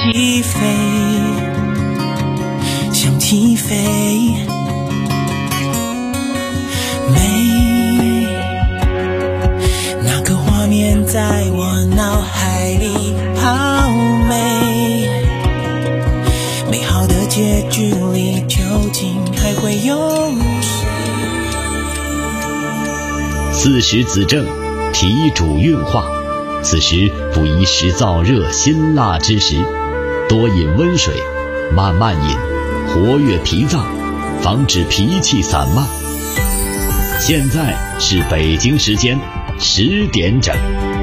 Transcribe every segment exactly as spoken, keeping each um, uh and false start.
起飞，想起飞，美，那个画面在我脑海里好美，美好的结局里究竟还会有谁？ 四时子正，脾主运化，此时不宜食燥热辛辣之食，多饮温水，慢慢饮，活跃脾脏，防止脾气散漫。现在是北京时间十点整。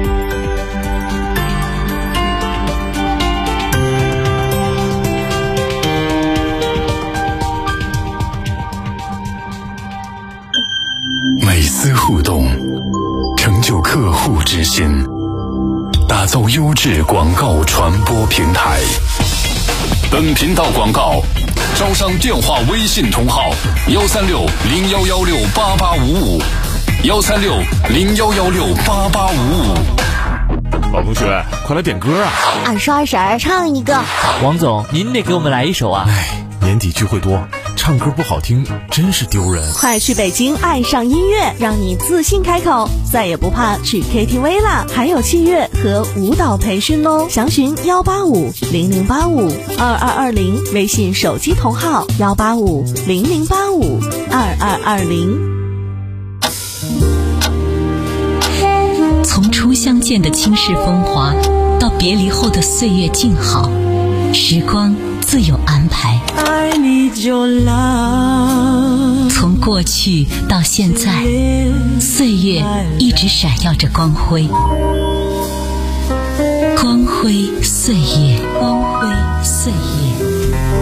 每丝互动，成就客户之心，打造优质广告传播平台。本频道广告招商电话微信同号幺三六零幺幺六八八五五幺三六零幺幺六八八五五。 老同学，快来点歌啊！ 二叔二婶儿唱一个。 王总，您得给我们来一首啊！ 哎，年底聚会多，唱歌不好听真是丢人。 快去北京爱上音乐，让你自信开口，再也不怕去 K T V 啦！还有器乐和舞蹈培训哦，详询幺八五零零八五二二二零，微信手机同号幺八五零零八五二二二零。 从初相见的倾世风华，到别离后的岁月静好，时光自有安排。 爱你就老， 从过去到现在，岁月一直闪耀着光辉，光辉岁月，光辉岁月。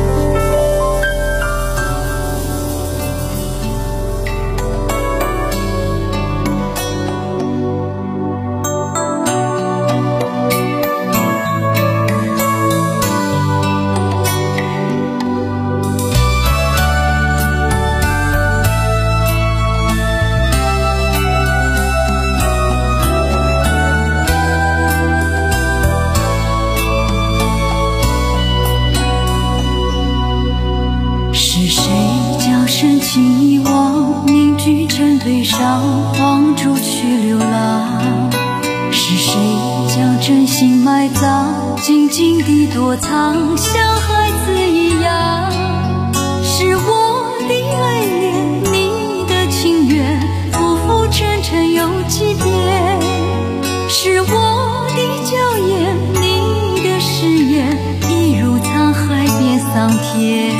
悲伤放逐去流浪，是谁将真心埋葬，静静地躲藏，像孩子一样。是我的爱恋，你的情缘，浮浮沉沉有几遍。是我的娇艳，你的誓言，一如沧海变桑田。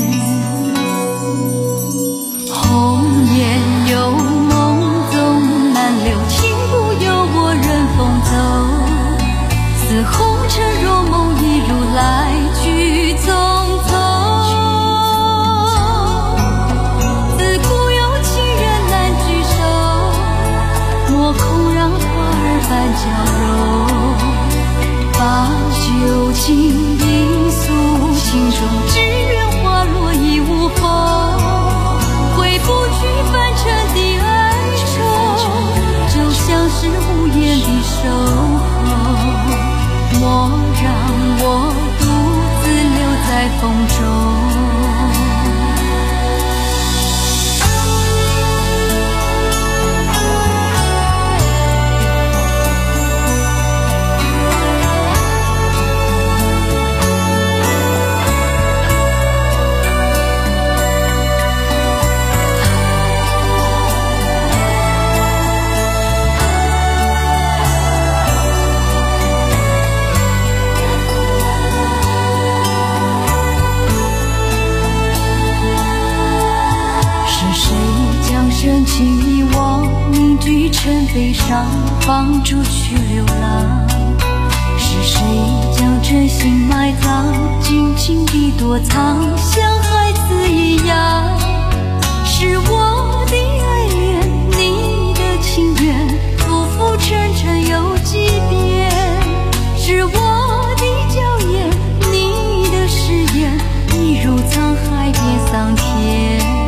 红颜有梦总难留，情不由我任风走，似红尘若梦，一如来去匆匆。自古有情人难聚首，莫空让花儿伴娇柔。把酒敬饮诉情衷，只愿花落已无风。回不去凡尘的哀愁，就像是无言的守候，莫让我独自留在风中。深情遗忘，凝聚成悲伤，放逐去流浪。是谁将真心埋葬，静静地躲藏，像孩子一样。是我的爱恋，你的情缘，浮浮沉沉有几遍。是我的娇艳，你的誓言，一如沧海变桑田。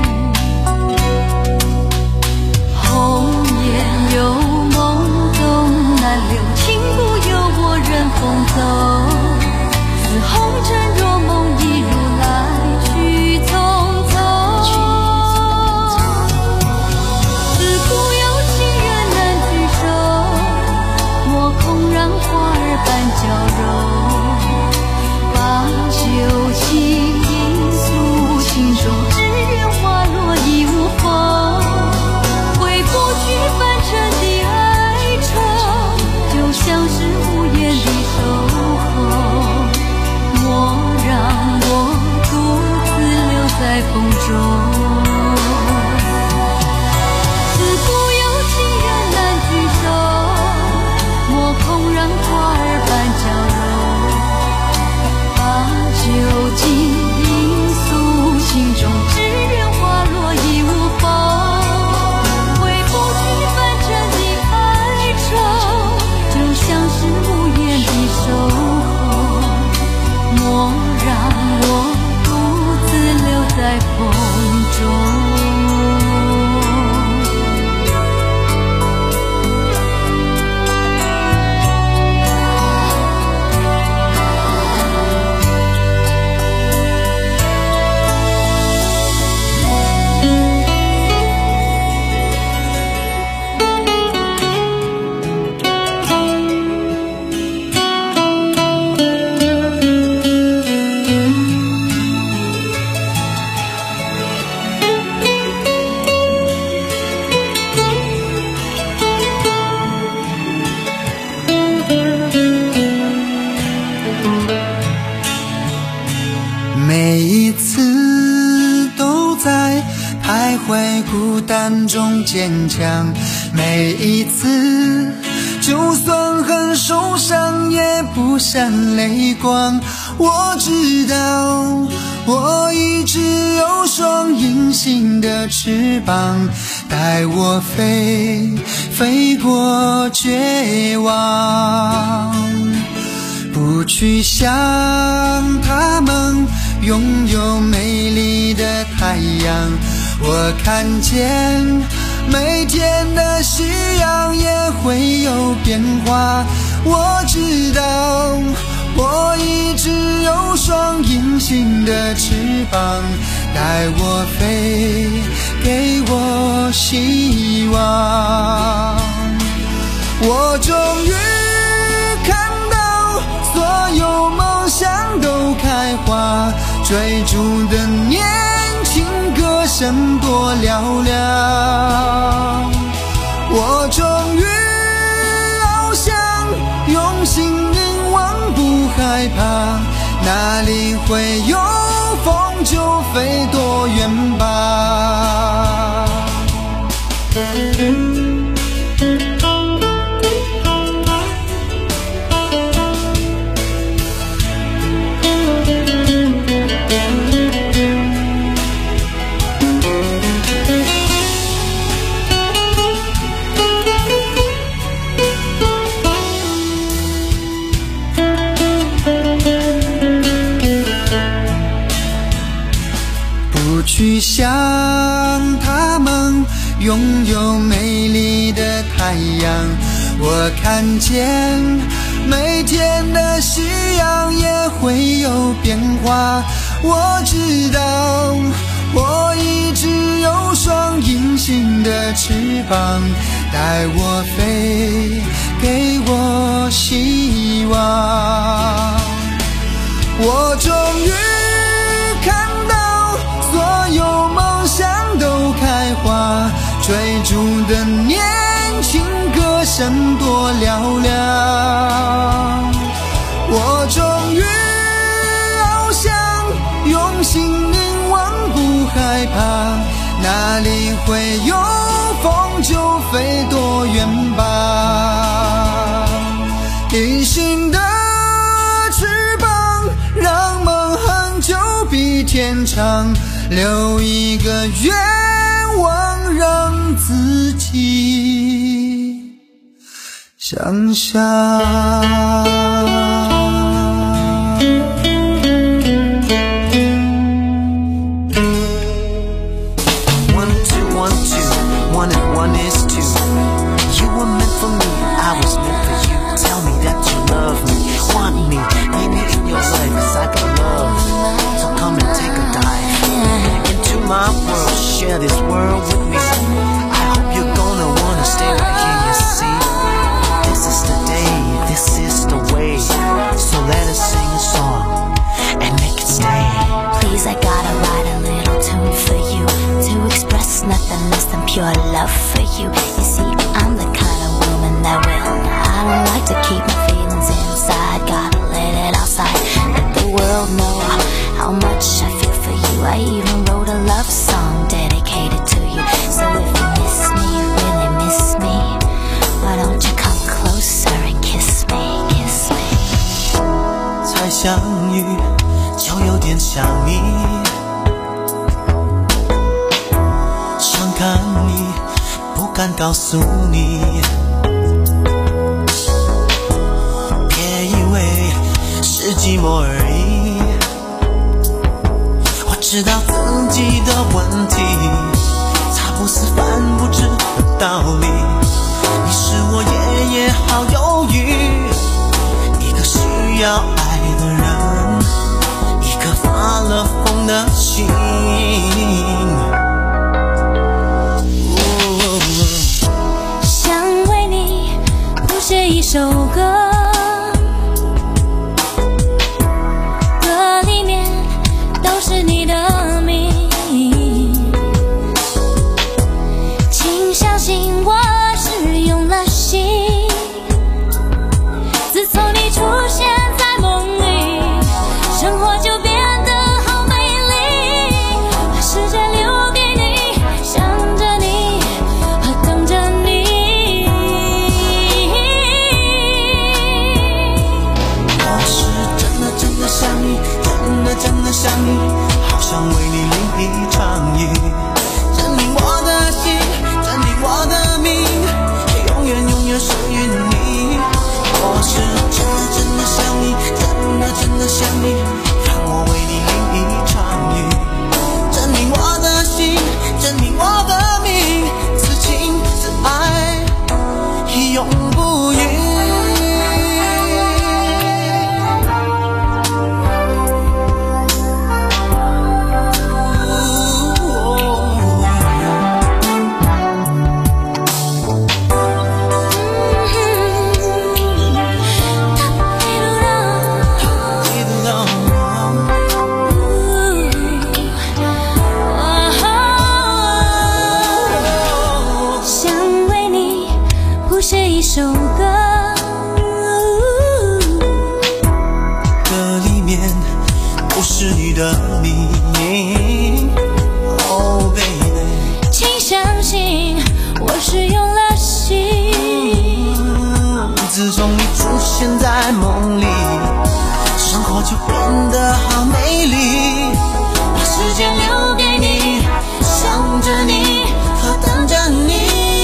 红颜有梦总难留，情不由我任风走，似红在孤单中坚强，每一次就算很受伤也不闪泪光。我知道我一直有双隐形的翅膀，带我飞，飞过绝望。不去想他们拥有美丽的太阳，我看见每天的夕阳也会有变化。我知道我一直有双隐形的翅膀，带我飞，给我希望。我终于看到所有梦想都开花，追逐的年轻歌声多嘹亮。我终于翱翔，用心凝望，不害怕，哪里会有风就飞多远吧。不去想他们拥有美丽的太阳，我看见每天的夕阳也会有变化。我知道我一直有双隐形的翅膀，带我飞，给我希望。我终于看到所有梦想都开花，追逐的年轻歌声多嘹亮。我终于翱翔，用心凝望，不害怕，哪里会有风就飞多远吧。隐形的翅膀让梦恒久比天长，留一个愿望让自己想象。Share this world with me. I hope you're gonna wanna stay right here, you see. This is the day, this is the way. So let us sing a song and make it stay. Please, I gotta write a little tune for you to express nothing less than pure love for you. You see, I'm the kind of woman that will. I don't like to keep my feelings inside. Gotta let it outside. Let the world know how much I feel for you. I even wrote a love song dedicated to you. So if you miss me, really miss me, why don't you come closer and kiss me, kiss me. 才相遇就有点想你，想看你不敢告诉你，别以为是寂寞而已，我知道自己的问题，它不是犯不知的道理。你是我夜夜好忧郁，一个需要爱的人，一颗发了疯的心。 想为你谱写一首歌，歌里面都是你的的想你，好想为你淋一场雨，证明我的心，证明我的命，永远永远属于你。我是真的真的想你，真的真的想你，让我为你淋一场雨，证明我的心，证明我的命，此情此爱永不渝。 首歌， 歌里面不是你的名 ，Oh baby， 请相信我是用了心。 嗯、自从你出现在梦里，生活就变得好美丽。把时间留给你，想着你和等着你。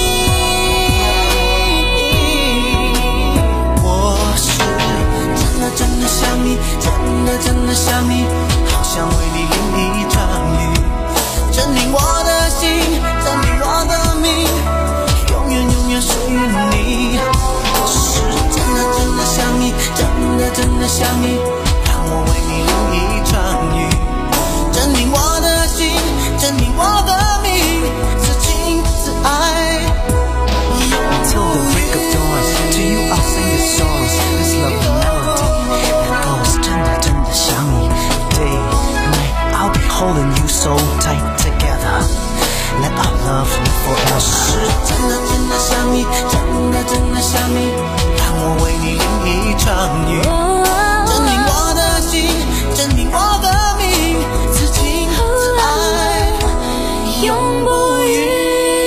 真的想你，真的真的想你，好想为你淋一场雨，证明我的心，证明我的命，永远永远属于你。我是真的真的想你，真的真的想你，让我为你淋一场雨，证明我的心，证明我的命，此情此爱永不渝。To you I'll sing the songs, this love melody that goes 真的真的想你 day and night I'll be holding you so tight together let our love live forever 是真的真的想你真的真的想你让我为你淋一场雨证明我的心证明我的命此情此爱永不渝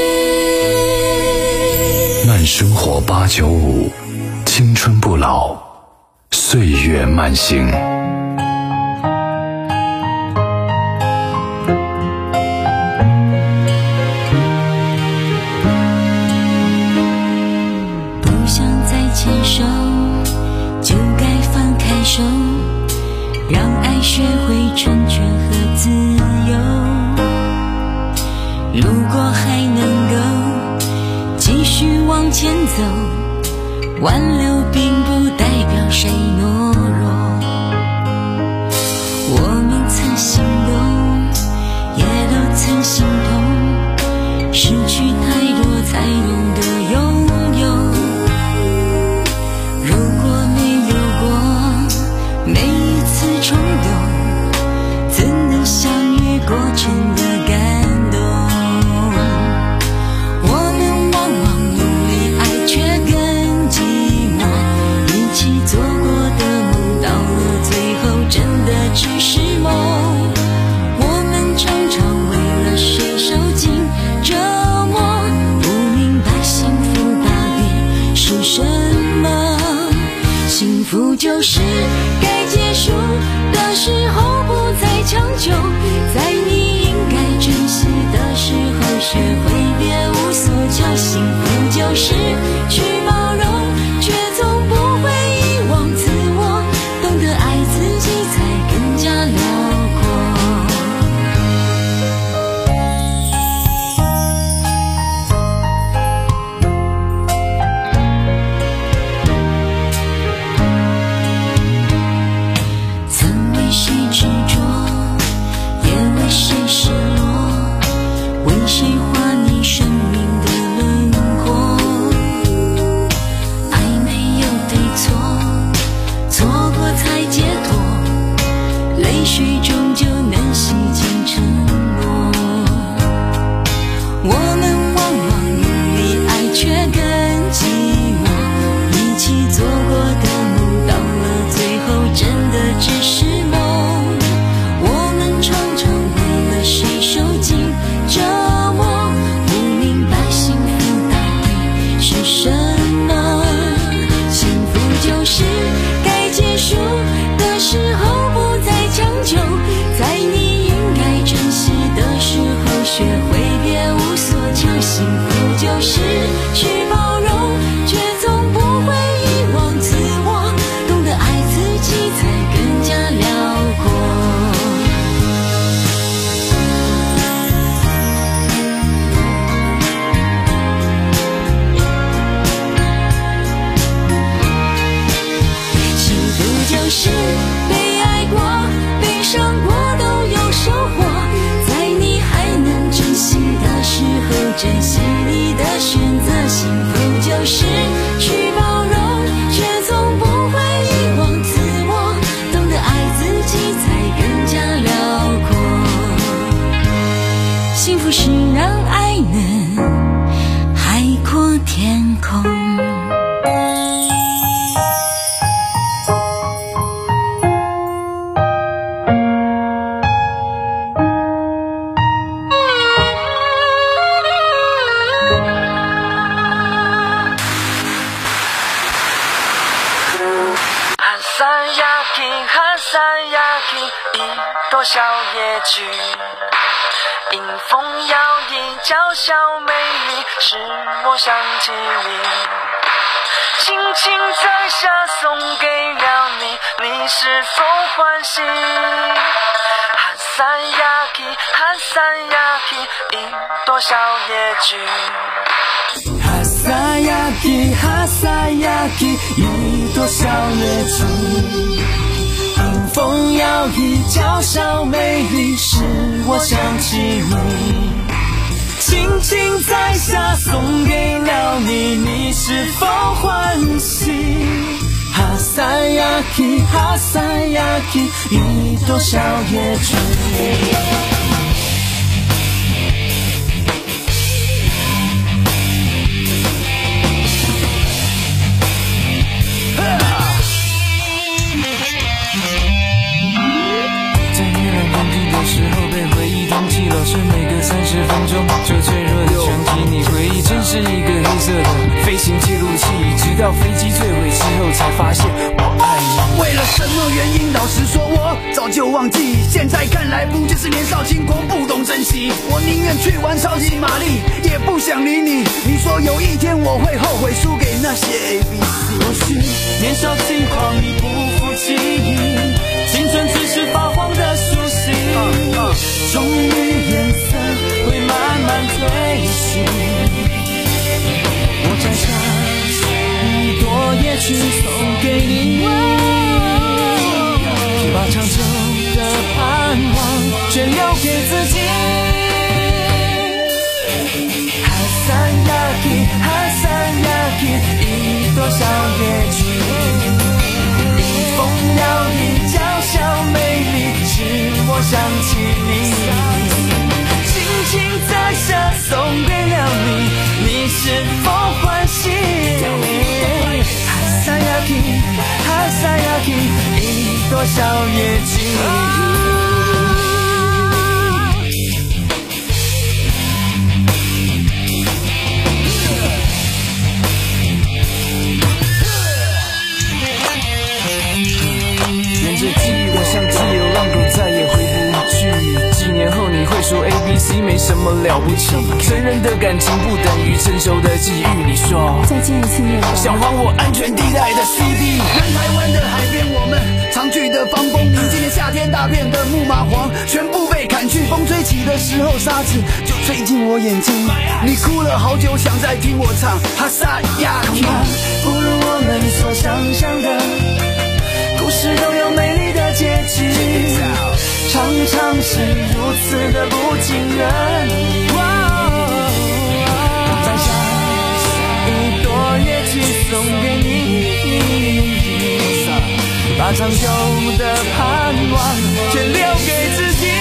慢生活八九五青春不老，岁月慢行。 不想再牵手，就该放开手，让爱学会成全和自由。如果还能够继续往前走，挽留并不代表谁懦弱，我们曾心动，也都曾心痛，失去太多才懂得拥有。如果没有过每一次冲动，怎能相遇过程的感动？我们往往努力爱，却更寂寞，一起做过的梦，到了最后真的只是梦。我们常常为了谁受尽折磨，不明白幸福到底是什么。幸福就是该结束的时候不再强求，在你应该珍惜的时候学会别无所求。幸福就是去包容，却从不会遗忘自我，懂得爱自己才更加辽阔。曾为谁执着，也为谁失落，为谁画你生命的轮廓。爱没有对错，错过才解脱，泪水终究能洗净承诺。我们往往努力爱，却更寂寞，一起做过的梦，到了最后真的只是梦。我们常常为了谁受尽折磨，不明白幸福到底是什么。幸福就是该结束的时候不再强求， 呀起一朵小野菊，迎风摇曳娇小美丽，使我想起你。轻轻摘下送给了你，你是否欢喜？哈萨呀起，哈萨呀起一朵小野菊。哈萨呀起，哈萨呀起一朵小野菊。迎风摇曳娇小美丽，使我想起你。轻轻摘下送给了你，你是否欢喜？哈萨呀起，哈萨呀起一朵小野菊。时候被回忆通缉了，是每隔三十分钟就脆弱的想起你。回忆真是一个黑色的飞行记录器，直到飞机坠毁之后才发现我爱你。 为了什么原因，老实说我早就忘记，现在看来不就是年少轻狂不懂珍惜。我宁愿去玩超级玛丽，也不想理你。你说有一天我会后悔输给那些 A B C。 或许年少轻狂已不复记忆，青春只是发黄的书信，终于颜色会慢慢褪去。我摘下一朵野菊送给你，把长久的盼望全留给自己。哈萨呀起，哈萨呀起一朵小野菊，迎风摇曳娇小美丽，使我想起你。轻轻摘下送给了你，你是否欢喜？哈萨呀起，哈萨呀起一朵小野菊。你会说 A B C 没什么了不起，成人的感情不等于成熟的际遇。你说再见一次面包， 想还我安全地带的 C D。 南台湾的海边，我们常去的防风林，今年夏天大片的木麻黄全部被砍去，风吹起的时候沙子就吹进我眼睛。你哭了好久，想再听我唱哈萨呀起。 不如我们所想象的故事都有美丽的结局，常常是如此的不尽人意。摘下一朵野菊送给你，把长久的盼望全留给自己。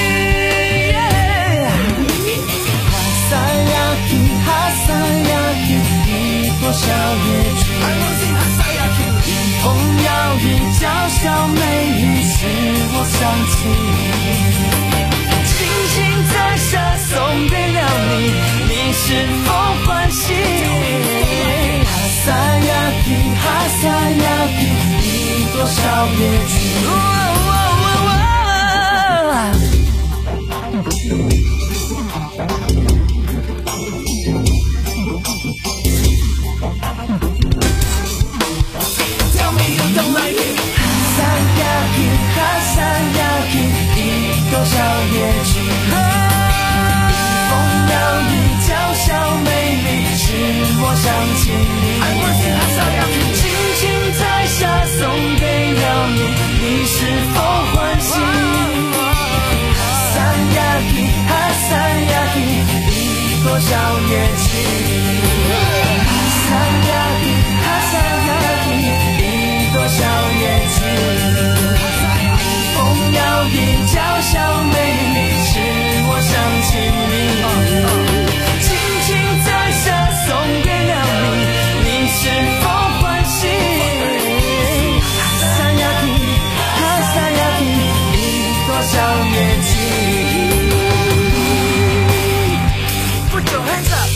哈萨呀起，哈萨呀起一朵小野菊，迎风摇曳娇小美丽，使我想起你。轻轻摘下送给了你，你是否欢喜？哈萨呀起，哈萨呀起一朵小野菊。Tell me you don't like it。哈萨呀起，哈萨呀起一朵小野菊，迎风摇曳娇小美丽，使我想起你。轻轻摘下送给了你，你是否欢喜？哈萨呀起，哈萨呀起一朵小野菊，哈萨呀起，哈萨呀起一朵小野菊。风摇曳娇小美丽，使我想起你。轻轻摘下送给了你，你是否欢喜？哈萨呀起，哈萨呀起一朵小野菊。Put your hands up。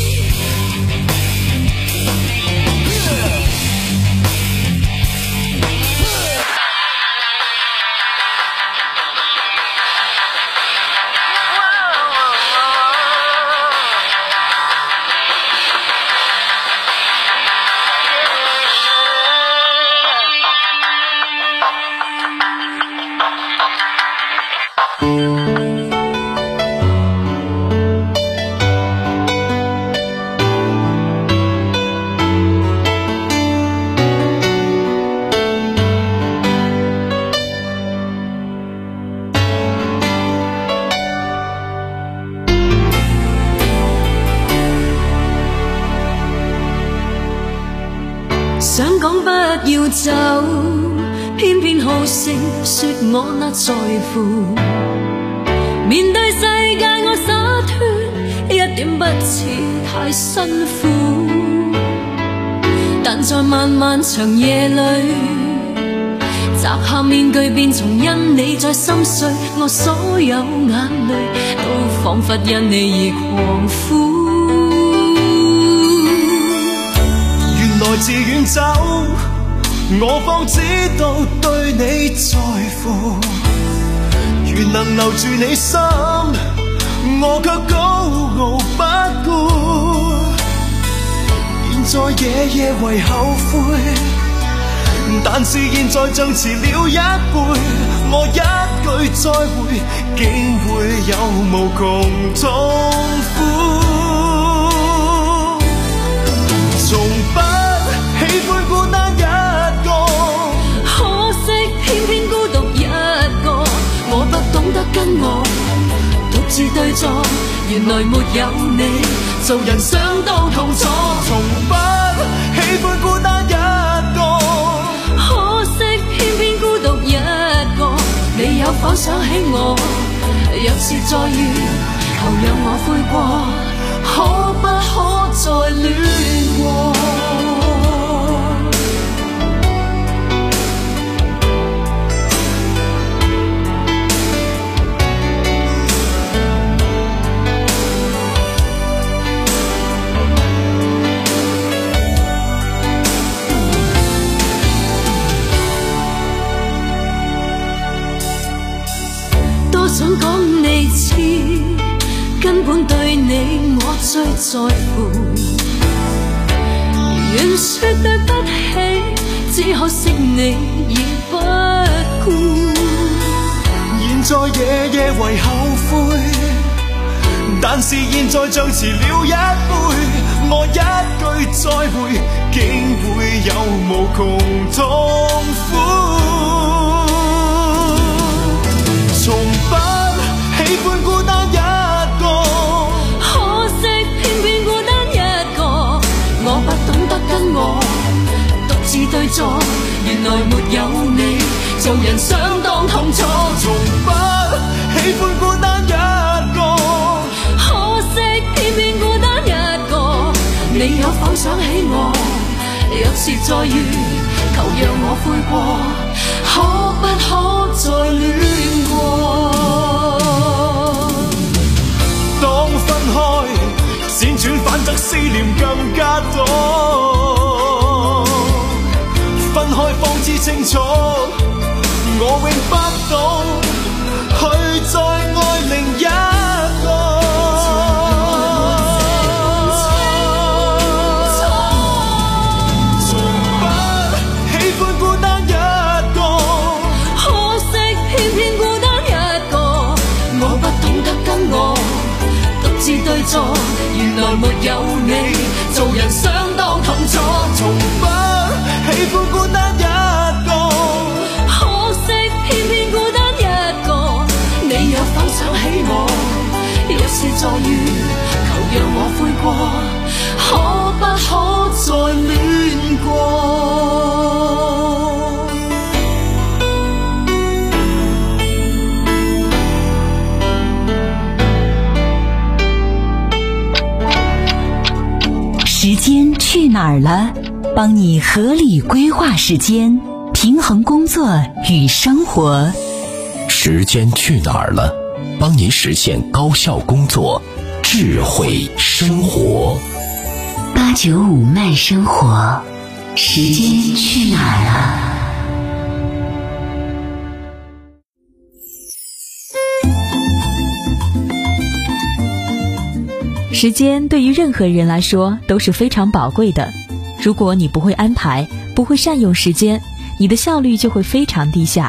想講不要走，偏偏好聲說我那在乎。面對世界我灑脫，一點不似太辛苦。但在漫漫長夜裏，摘下面具便從因你在心碎，我所有眼淚都彷彿因你而狂呼。 來自遠走，我方知道對你在乎。如能留住你心，我卻高傲不顧。現在夜夜為後悔，但是現在像遲了一倍。我一句再會，竟會有無窮痛苦。從不喜歡孤單一個， 可惜偏偏孤獨一個。我不懂得跟我獨自對坐，原來沒有你，做人相當痛楚。 從不喜歡孤單一個， 可惜偏偏孤獨一個。你有否想起我？若是再遇，求讓我悔過，可不可再戀過？多想講你知，根本對你我最在乎。願說對不起，只可惜你已不顧。 現在夜夜為後悔，但是現在像遲了一倍。我一句再會，竟會有無窮痛苦。從不喜歡孤單一個， 可惜偏偏孤單一個。我不懂得跟我獨自對坐，原來沒有你，做人相當痛楚。 從不喜歡孤單一個， 可惜偏偏孤單一個。你有否想起我？若是再遇，求讓我悔過，可不可再戀過？ 當分開，輾轉反側思念更加多。分開方知清楚，我永不懂去再愛另一個。 對坐，原來沒有你，做人相當痛楚。 從不喜歡孤單一個， 可惜偏偏孤單一個。你有否想起我？若是再遇，求讓我悔過，可不可再戀過？ 时间去哪儿了？帮你合理规划时间，平衡工作与生活。 时间去哪儿了？帮你实现高效工作，智慧生活。 八九五慢生活，时间去哪儿了？ 时间对于任何人来说都是非常宝贵的，如果你不会安排，不会善用时间，你的效率就会非常低下。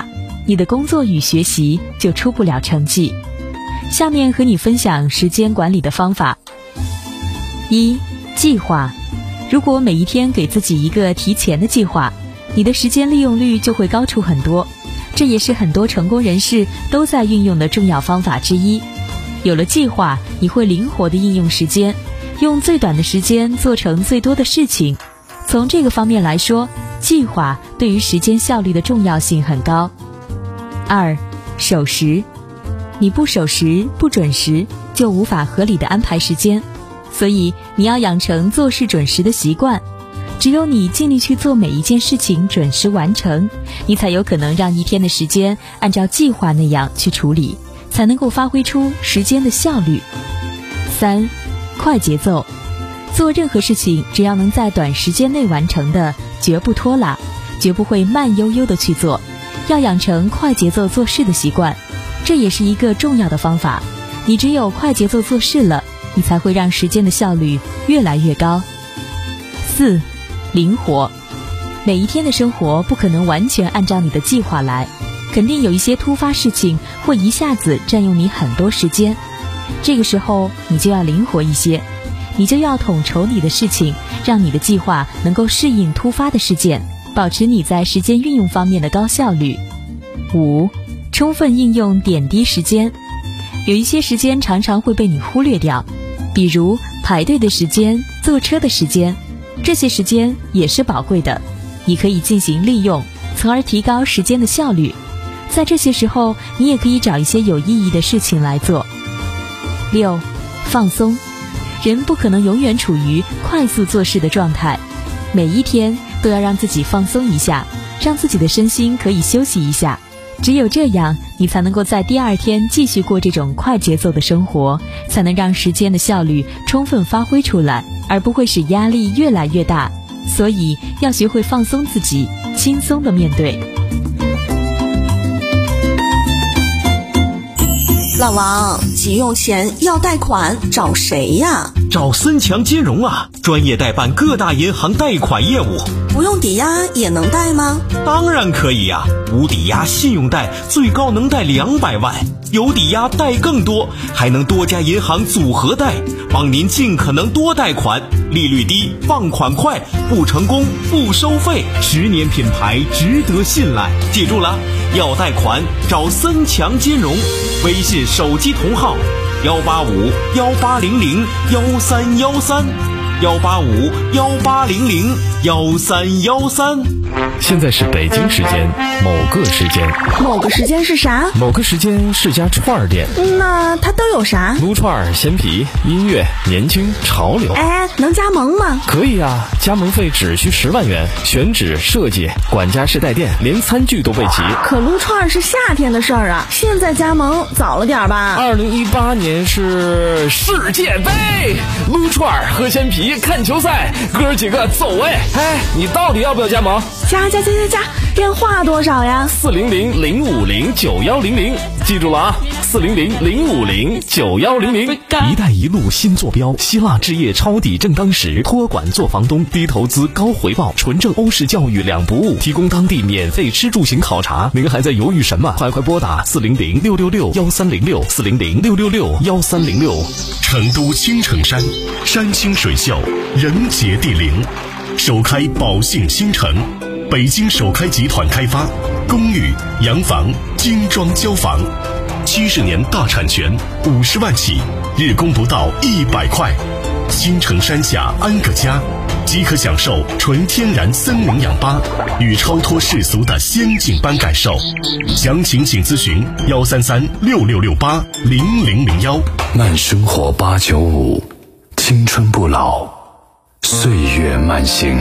你的工作与学习就出不了成绩。下面和你分享时间管理的方法。一、计划。如果每一天给自己一个提前的计划，你的时间利用率就会高出很多。这也是很多成功人士都在运用的重要方法之一。有了计划，你会灵活地应用时间，用最短的时间做成最多的事情。从这个方面来说，计划对于时间效率的重要性很高。二、守时。你不守时、不准时，就无法合理地安排时间。所以你要养成做事准时的习惯。只有你尽力去做每一件事情准时完成，你才有可能让一天的时间按照计划那样去处理，才能够发挥出时间的效率。三、快节奏。做任何事情，只要能在短时间内完成的，绝不拖拉，绝不会慢悠悠地去做。要养成快节奏做事的习惯，这也是一个重要的方法。你只有快节奏做事了，你才会让时间的效率越来越高。四、灵活。每一天的生活不可能完全按照你的计划来，肯定有一些突发事情会一下子占用你很多时间。这个时候你就要灵活一些，你就要统筹你的事情，让你的计划能够适应突发的事件，保持你在时间运用方面的高效率。五、充分应用点滴时间。有一些时间常常会被你忽略掉，比如排队的时间、坐车的时间，这些时间也是宝贵的，你可以进行利用，从而提高时间的效率。在这些时候，你也可以找一些有意义的事情来做。六、放松。人不可能永远处于快速做事的状态，每一天都要让自己放松一下，让自己的身心可以休息一下。只有这样，你才能够在第二天继续过这种快节奏的生活，才能让时间的效率充分发挥出来，而不会使压力越来越大。所以要学会放松自己，轻松地面对。 老王，急用钱要贷款找谁呀？ 找森强金融啊，专业代办各大银行贷款业务。 不用抵押也能贷吗？ 当然可以呀、啊，无抵押信用贷最高能贷两百万，有抵押贷更多，还能多家银行组合贷，帮您尽可能多贷款，利率低，放款快，不成功不收费，十年品牌值得信赖。记住了，要贷款找森强金融，微信手机同号幺八五幺八零零幺三幺三幺八五幺八零零幺三幺三。 现在是北京时间某个时间， 某个时间是啥？ 某个时间是家串儿店。 那它都有啥？ 撸串、鲜皮、音乐、年轻、潮流。 哎，能加盟吗？ 可以啊，加盟费只需十万元，选址、设计、管家式带电，连餐具都备齐。 可撸串是夏天的事儿啊，现在加盟早了点吧？ 二零一八年是世界杯，撸串、喝鲜皮、看球赛，哥几个走哎！哎，你到底要不要加盟？ 加加加加加，电话多少呀？ 四零零零五零九幺零零，记住了啊，四零零零五零九幺零零。 一带一路新坐标，希腊置业抄底正当时，托管做房东，低投资高回报，纯正欧式教育两不误，提供当地免费吃住行考察。您还在犹豫什么？快快拨打四零零六六六幺三零六四零零六六六幺三零六。 成都青城山，山清水秀，人杰地灵，首开宝兴新城。北京首开集团开发公寓、洋房、精装交房，七十年大产权，五十万起，日供不到一百块。新城山下安个家，即可享受纯天然森林氧吧与超脱世俗的仙境般感受。详情请咨询幺三三六六六八零零零幺。慢生活八九五，青春不老，岁月慢行。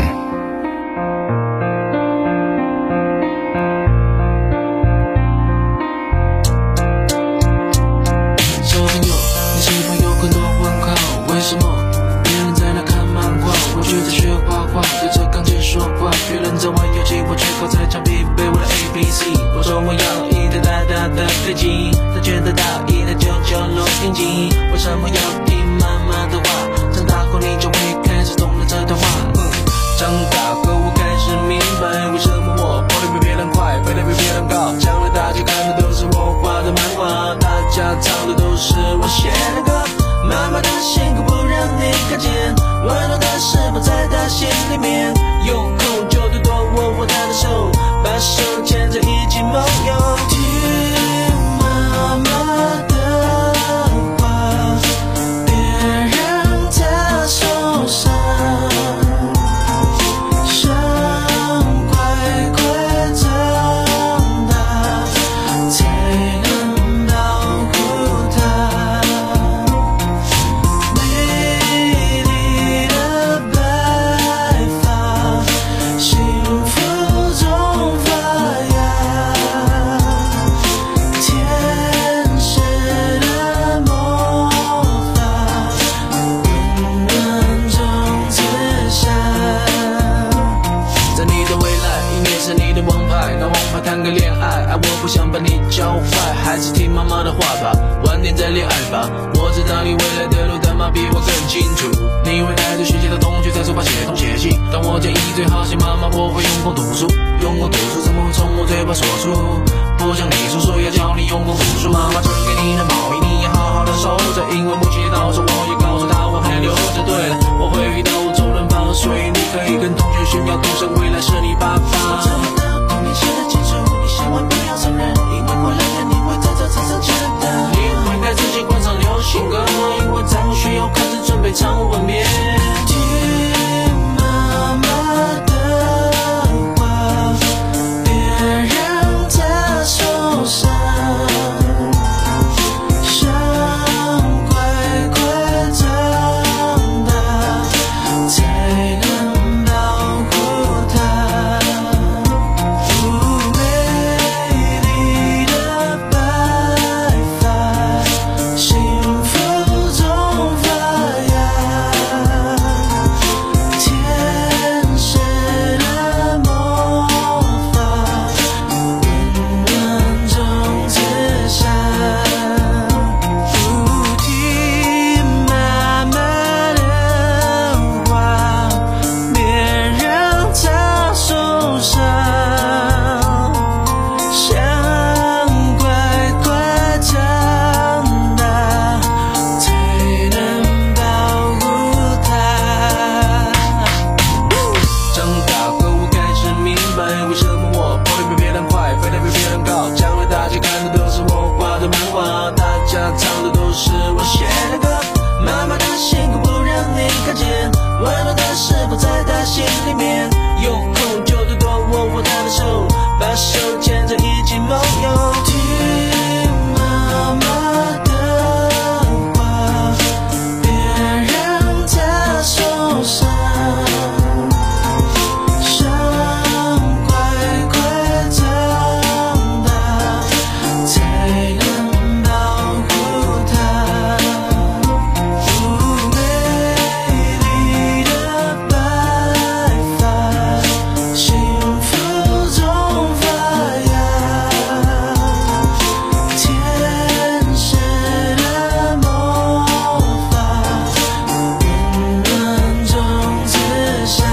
他觉得大意的九九六天机，为什么要听妈妈的话？长大后你就会开始懂了这段话。嗯，长大后我开始明白，为什么我跑得比别人快，飞得比别人高，将来大家的画法，晚点再恋爱吧。我知道你未来的路，但妈比我更清楚。你会带着学习的同学在手把写东写西，但我建议最好写妈妈，我会用功读书。用功读书怎么会从我嘴巴说出？不像你叔叔要教你用功读书。妈妈赠给你的毛衣，你要好好的收着，因为母亲节到时我也告诉她我还留着。对了，我会遇到我周润发，所以你可以跟同学炫耀，赌神未来是你爸爸。我知道你写的清楚，你千万不要承认，因为过两天你会在这车上见的。你会该自己关上流行歌，因为在我学校开始准备唱吻别。听妈妈的话，别让她受伤，想乖乖长大，才能保护她。美丽的白发，幸福中发芽，天使的魔法，温暖中自杀。不听妈妈的话，别让她受伤，想乖乖长大，才能保护她。长大后我开始明白，为什么我跑得比别人快，飞得比别人高。将来大家看的都是我画的漫画，大家唱的都是我写的歌。妈妈的辛苦不让你看见，温暖的是否在她心里面。有空就多多握握她的手，把手牵着一起梦游。听妈妈的话，别让她受伤，想乖乖长大，才能保护她。美丽的白发，幸福中发芽，天使的魔法，温暖中自杀。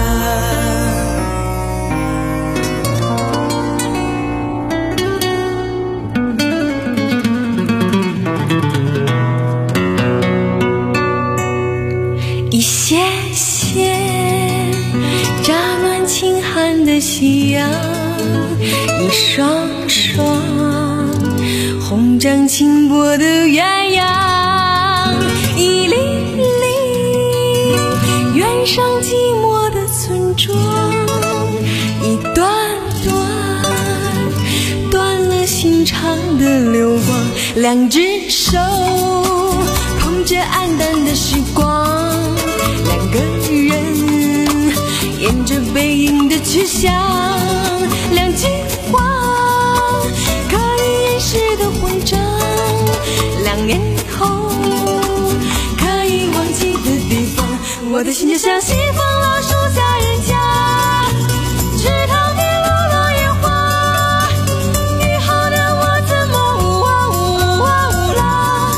一些些乍暖轻寒的夕阳，一双双红掌轻薄的鸳鸯，一粒粒远上寂寞的村庄，一段段断了心肠的流光，两只手捧着黯淡的时光，两个人沿着背影的去向，两句话可以掩饰的慌张，两年后可以忘记的地方，我的心就像西风老树下人家，池塘边落落叶花，你好的我怎么呜啊呜啊呜啦。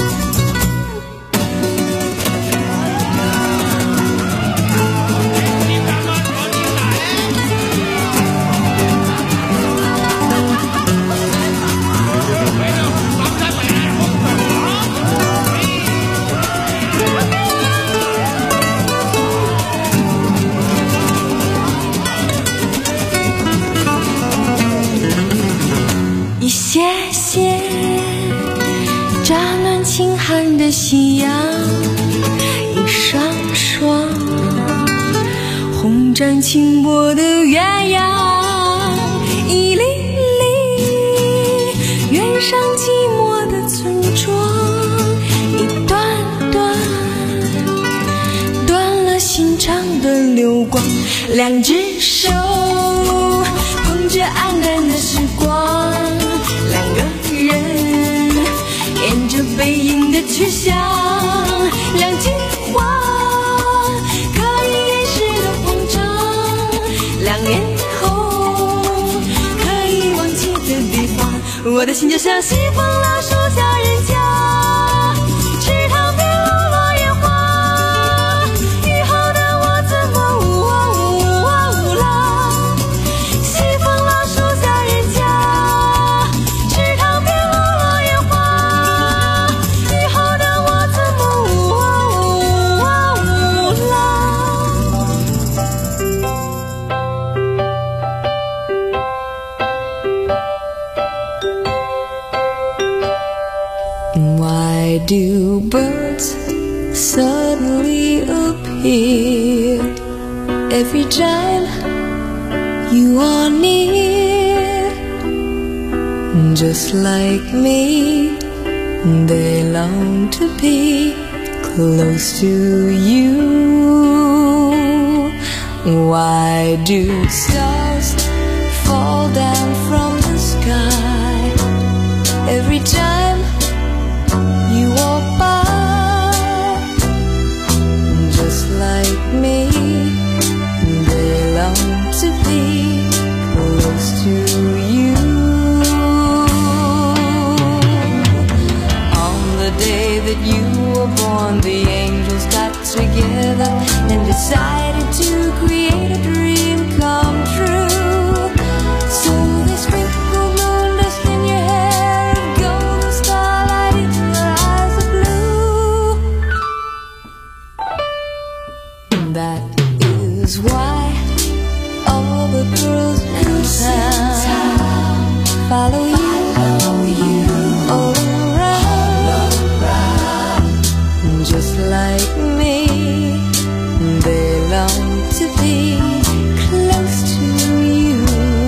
一些些乍暖轻寒的夕阳，一双双红掌轻薄的鸳鸯，一粒粒远上寂寞的村庄，一段段断了心肠的流光，两只手捧着黯淡的时光，两个人沿着背影的去向，两句话可以掩饰的慌张，两年后可以忘记的地方，我的心就像西风老树下 Why do birds suddenly appear every time you are near? Just like me, they long to be close to you. Why do stars fall down from the sky every time you walk by? Just like me, they long to be close to you. On the day that you were born, the angels got together and decided to create a dream come true. So they sprinkled moon dust in your hair and golden starlight in your eyes of blue. That is why all the girls in town follow you, all around. Just like me, they long to be close to you.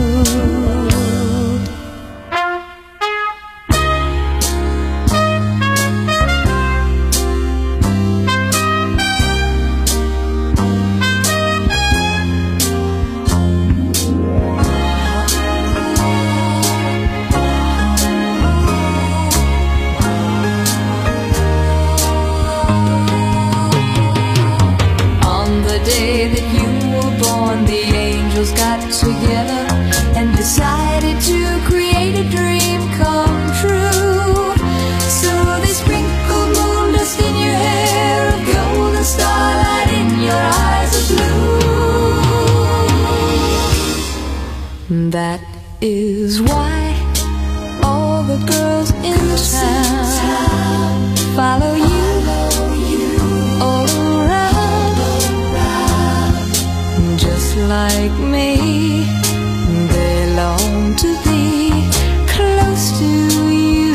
Got together and decided to create a dream come true. So they sprinkled moon dust in your hair, a golden starlight in your eyes of blue. That is why all the girls in town follow you, all around. Just like me, they long to be close to you.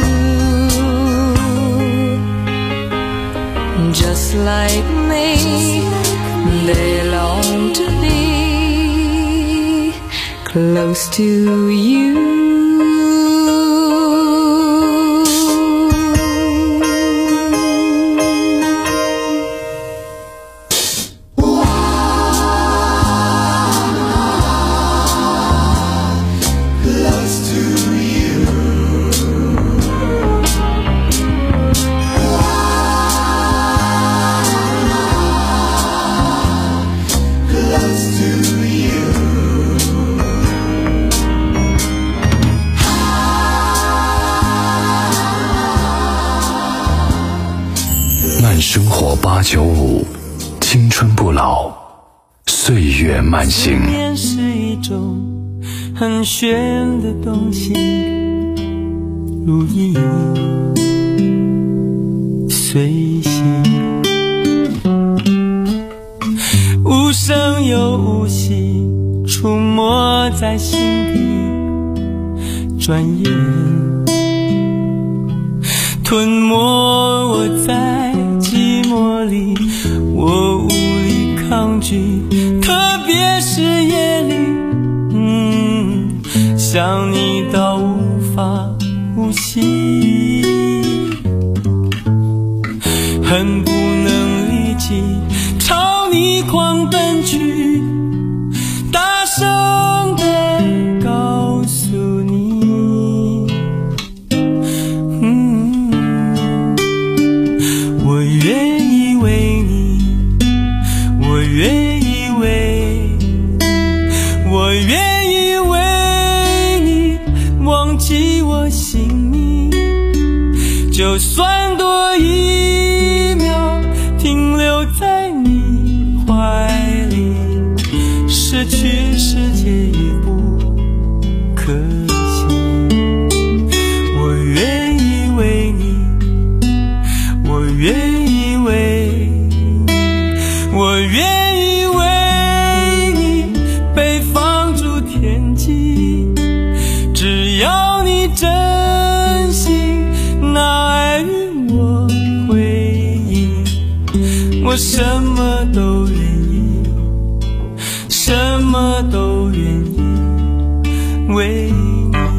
Just like me, they long to be close to you. 生活八九五，青春不老，岁月慢行。 思念是一种很玄的东西，如影随形，无声又无息，出没在心底，转眼吞没我在寂寞里，我无力抗拒，特别是夜里，嗯，想你到无法呼吸，恨不能立即朝你狂奔去，大声地告诉你，我愿意为你，我愿意为我愿意为你忘记我姓名，就算多一秒停留在你怀里，失去世界也不可惜。我愿意为你，我愿意为你，我愿意为你被放逐天际，只要你真心，那爱与我什么都愿意，什么都愿意为你。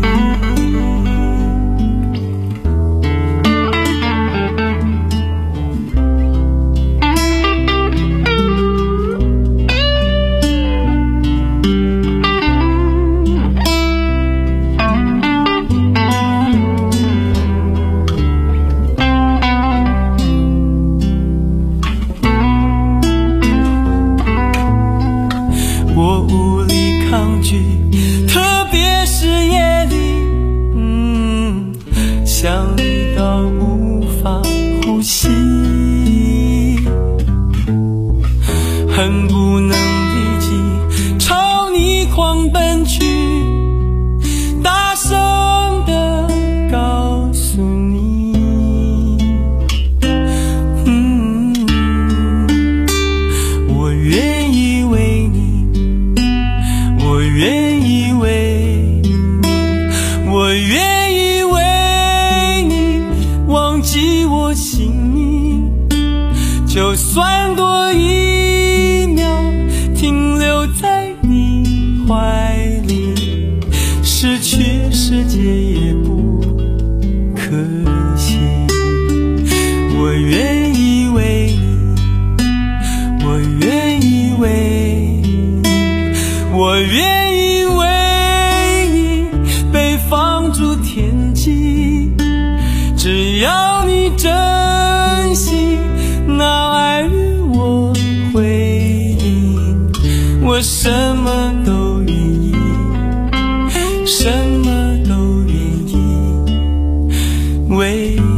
我无力抗拒，特别是夜里，嗯，想你到无法呼吸，恨不能立即朝你狂奔去，大声地告诉你，嗯，我愿意为你，我愿意为你，我愿意为你忘记我姓名，就算多一秒停留在你怀里，失去世界也不可惜。我愿意为你，我愿意为你，我愿意为你被放逐天际，只要你珍惜那爱与我回应，我什么都愿意，什么都愿意为你。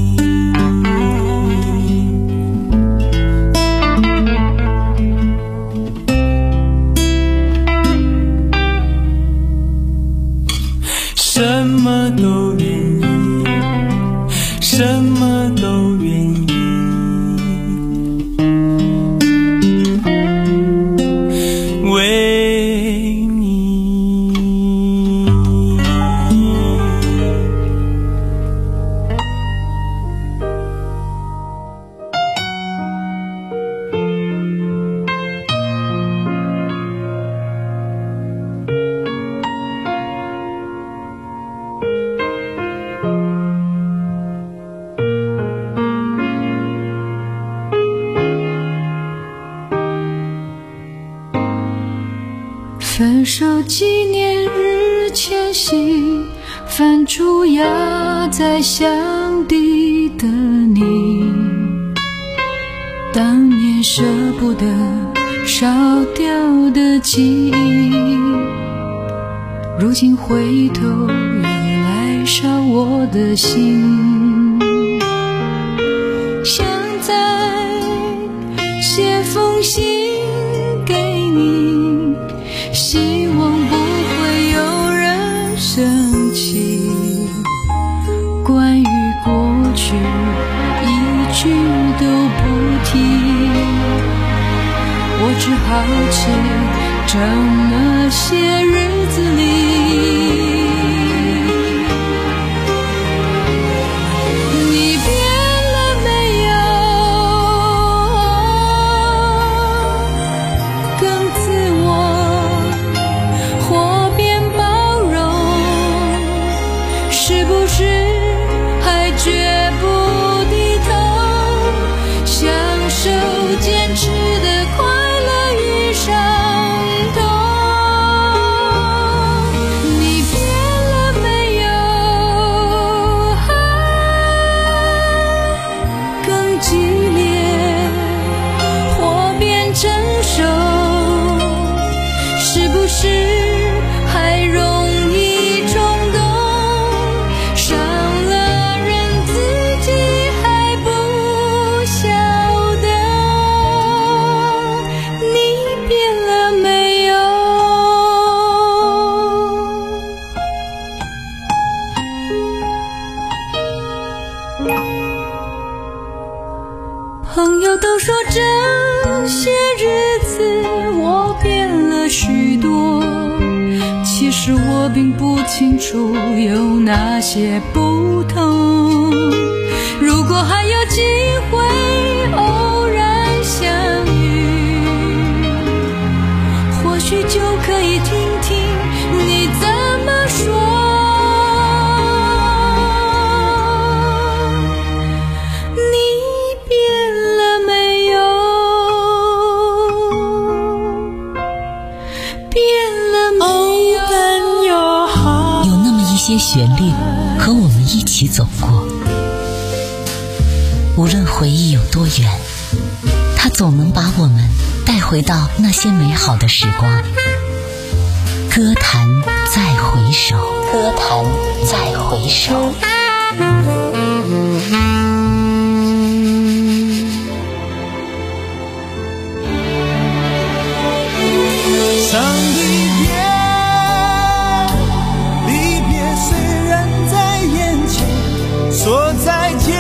什么都愿意，什么都愿意为你。 分手纪念日前夕，翻出压在箱底的你，当年舍不得烧掉的记忆，如今回头又来烧我的心。想再写封信给你，希望不会有人生气，关于过去一句都不提，我只好记着那些日子里，你变了没有，更自我或变包容，是不是还绝不低头，享受坚持的快乐与伤痛。你变了没有，更激烈或变成熟，是不是还容易冲动，伤了人自己还不晓得。你变了没有，朋友都说这些日子我变了许多，其实我并不清楚有哪些不同。如果还有机会偶然无论回忆有多远，它总能把我们带回到那些美好的时光。歌坛再回首，歌坛再回首。 伤离别，离别虽然在眼前，说再见，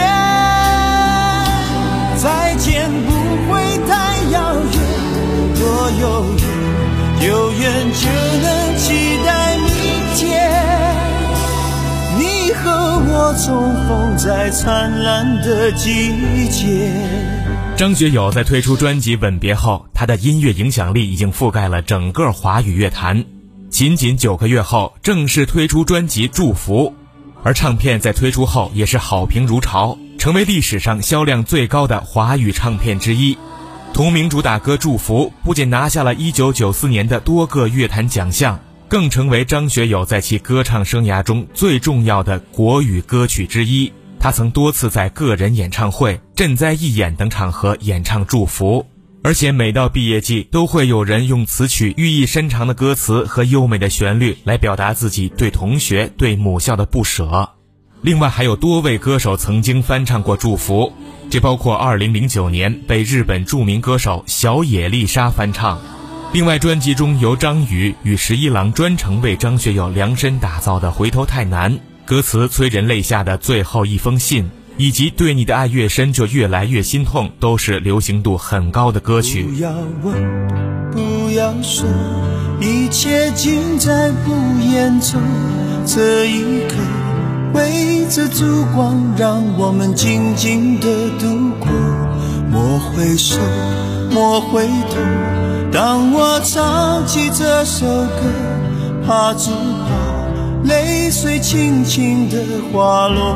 再见不会太遥远，多遥远，有缘就能期待明天，你和我重逢在灿烂的季节。 张学友在推出专辑《吻别》后，他的音乐影响力已经覆盖了整个华语乐坛。仅仅九个月后，正式推出专辑《祝福》，而唱片在推出后也是好评如潮，成为历史上销量最高的华语唱片之一。同名主打歌《祝福》不仅拿下了一九九四年的多个乐坛奖项，更成为张学友在其歌唱生涯中最重要的国语歌曲之一。他曾多次在个人演唱会、赈灾义演等场合演唱《祝福》，而且每到毕业季都会有人用词曲寓意深长的歌词和优美的旋律来表达自己对同学、对母校的不舍。另外还有多位歌手曾经翻唱过《祝福》，这包括二零零九年被日本著名歌手小野丽莎翻唱。另外专辑中由张宇与十一郎专程为张学友量身打造的《回头太难》，歌词催人泪下的最后一封信，以及对你的爱越深就越来越心痛，都是流行度很高的歌曲。 不要问，不要说，一切尽在不言中。这一刻围着烛光，让我们静静地度过。莫回首，莫回头，当我唱起这首歌，怕只怕泪水轻轻地滑落，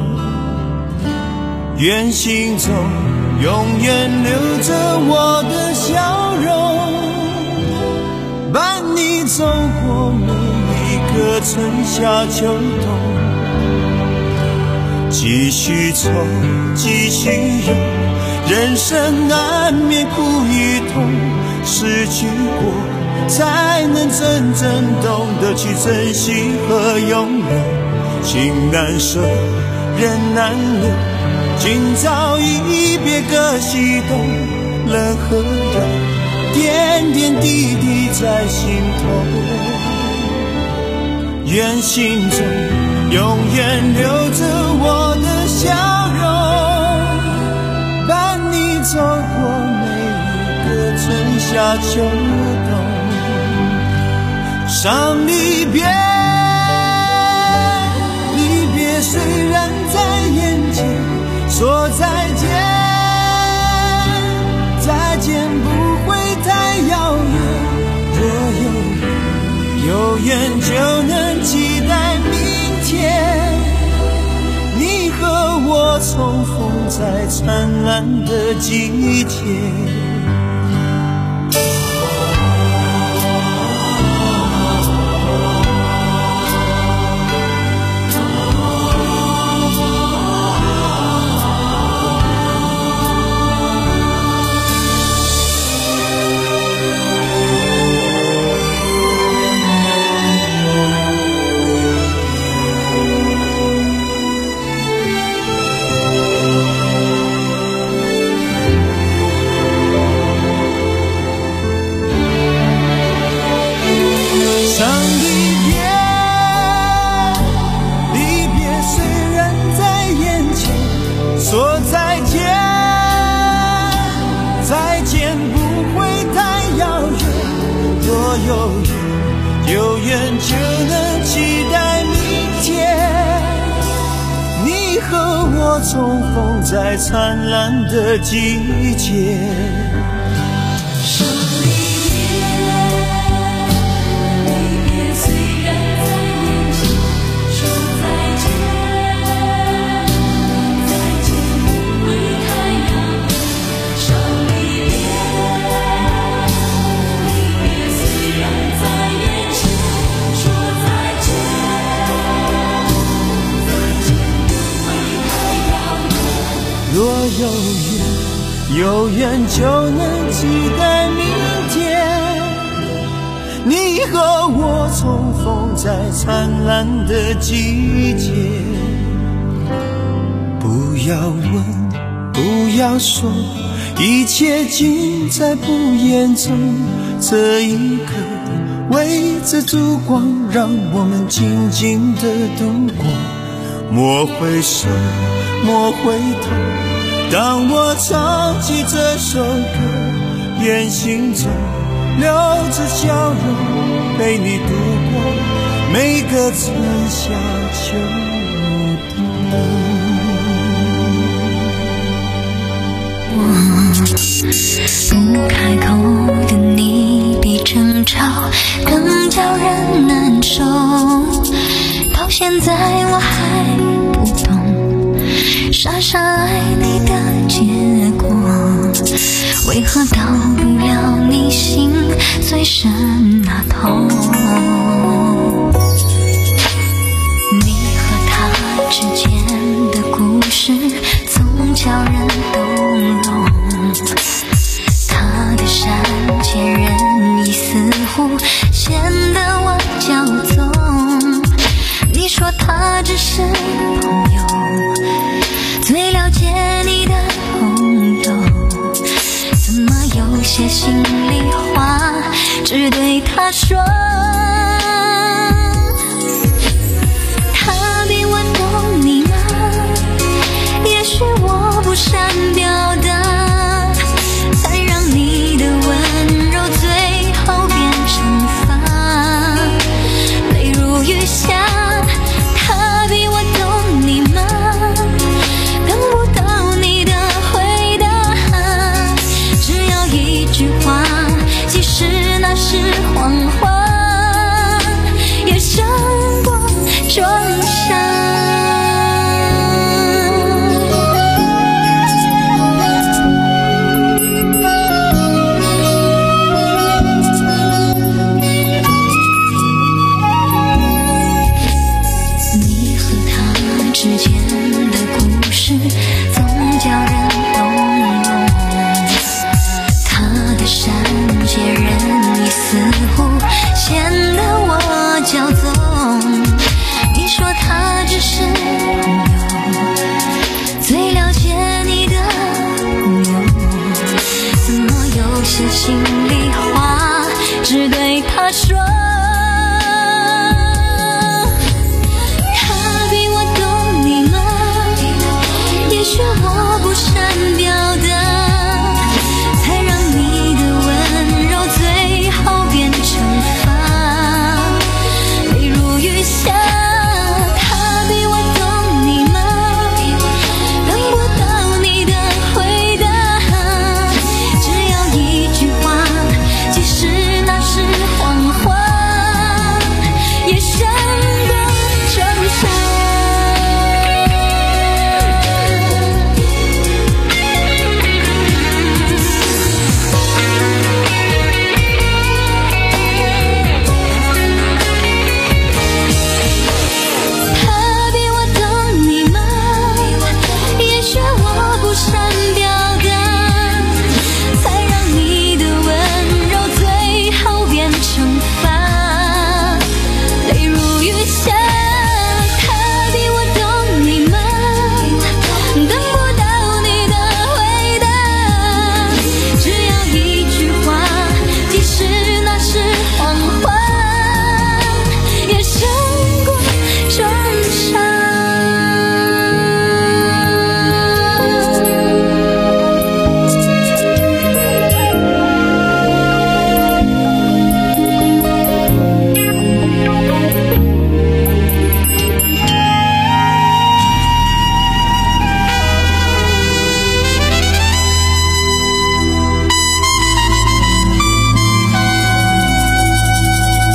愿心中永远留着我的笑容，伴你走过每一个春夏秋冬。继续走，继续游，人生难免苦与痛，失去过才能真正懂得去珍惜和拥有。情难舍，人难留，今朝一别各西东，冷和热，点点滴滴在心头。愿心中永远留着我的笑容，伴你走过每一个春夏秋冬。伤离别，离别虽然在眼前，说再见，再见不会太遥远。若有缘，有缘就能期待明天，你和我重逢在灿烂的季节。说再见，再见不会太遥远。若有缘，有缘就能期待明天，你和我重逢在灿烂的季节。 若有缘，有缘就能期待明天。你和我重逢在灿烂的季节。不要问，不要说，一切尽在不言中。这一刻，围着烛光，让我们静静地度过。莫回首，莫回头，当我唱起这首歌，愿心中留着笑容，陪你度过每个春夏秋冬。 不开口的你，比争吵更叫人难受。到现在我还不懂，傻傻爱你的结果，为何到不了你心最深那头？你和他之间的故事，总叫人动容。他的善解人意，似乎显得我骄纵。你说他只是朋友，最了解你的朋友，怎么有些心里话只对他说？他比我懂你吗？也许我不善表达，才让你的温柔最后变惩罚。泪如雨下，他比我懂你吗？等不到你的回答，只要一句话，即使那是谎话，也胜过重伤。心里话只对他说，他比我懂你吗？也许我不善